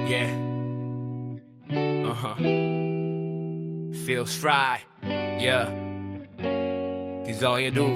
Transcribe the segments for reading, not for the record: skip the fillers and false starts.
Yeah. Feels right. Yeah. This all you do.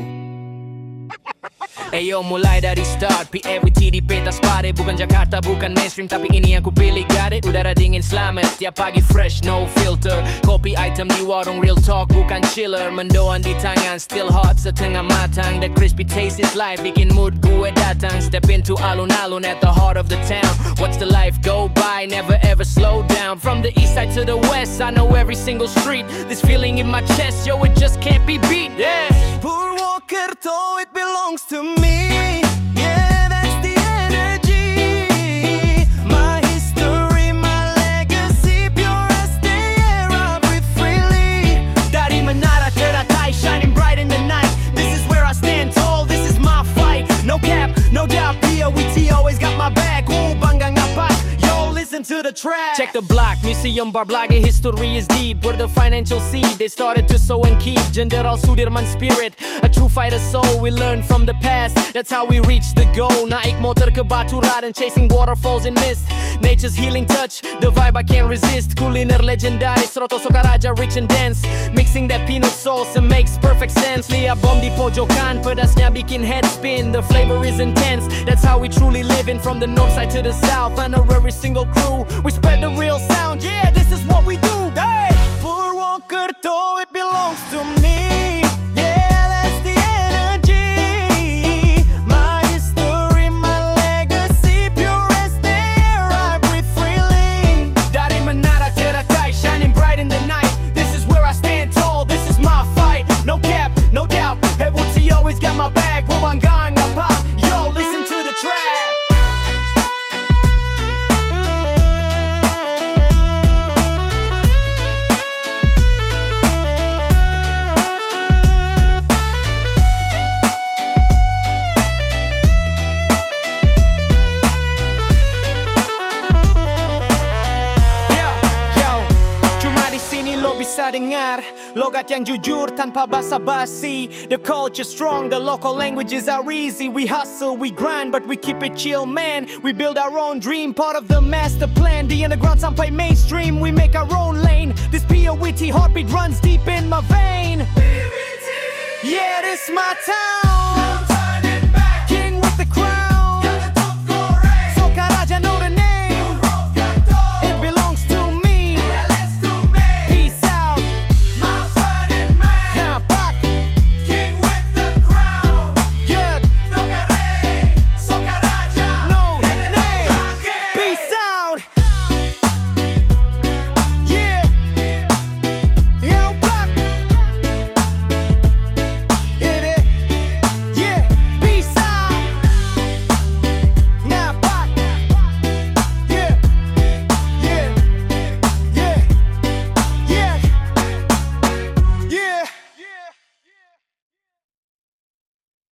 Ayo mulai dari start PFWT di peta spare. Bukan Jakarta, bukan mainstream, tapi ini yang ku pilih, got it. Udara dingin selamat, tiap pagi fresh, no filter. Kopi item di warung, real talk, bukan chiller. Mendoan di tangan, still hot, setengah matang. The crispy taste is life, bikin mood gue datang. Step into alun-alun at the heart of the town. Watch the life go by, never ever slow down. From the east side to the west, I know every single street. This feeling in my chest, yo, it just can't be beat. Yeah. Purwokerto, it belongs to me. Yeah, that's the energy. My history, my legacy, pure as the air I breathe freely. Dari Menara Teratai, shining bright in the night. This is where I stand tall, this is my fight. No cap, no doubt, PFWT always got my back. Bangga ngapak, yo, listen to the track. Check the block, museum bar Blage, history is deep. We're the financial seed, they started to sow and keep. Jenderal Sudirman spirit, a true fighter soul. We learn from the past, that's how we reach the goal. Naik motor ke Baturaden, chasing waterfalls in mist. Nature's healing touch, the vibe I can't resist. Kuliner legendaris, Roto Sokaraja, rich and dense. Mixing that peanut sauce, it makes perfect sense. Lihat bom di pojokan, pedasnya bikin head spin. The flavor is intense, that's how we truly live in. From the north side to the south, I know every single crew. We spread the real sound, yeah, this is what we do. Hey! Purwokerto, it belongs to me. Yeah, that's the energy. My history, my legacy, pure as the air I breathe freely. Dari Menara Teratai, shining bright in the night. This is where I stand tall, this is my fight. No cap, no doubt, PFWT always got my back. Bangga ngapak, yo, listen to the track. Bisa dengar logat yang jujur tanpa basa-basi. The culture strong, the local languages are easy. We hustle, we grind, but we keep it chill, man. We build our own dream, part of the master plan. The underground sampai mainstream, we make our own lane. This PFWT heartbeat runs deep in my vein. Yeah, this my town.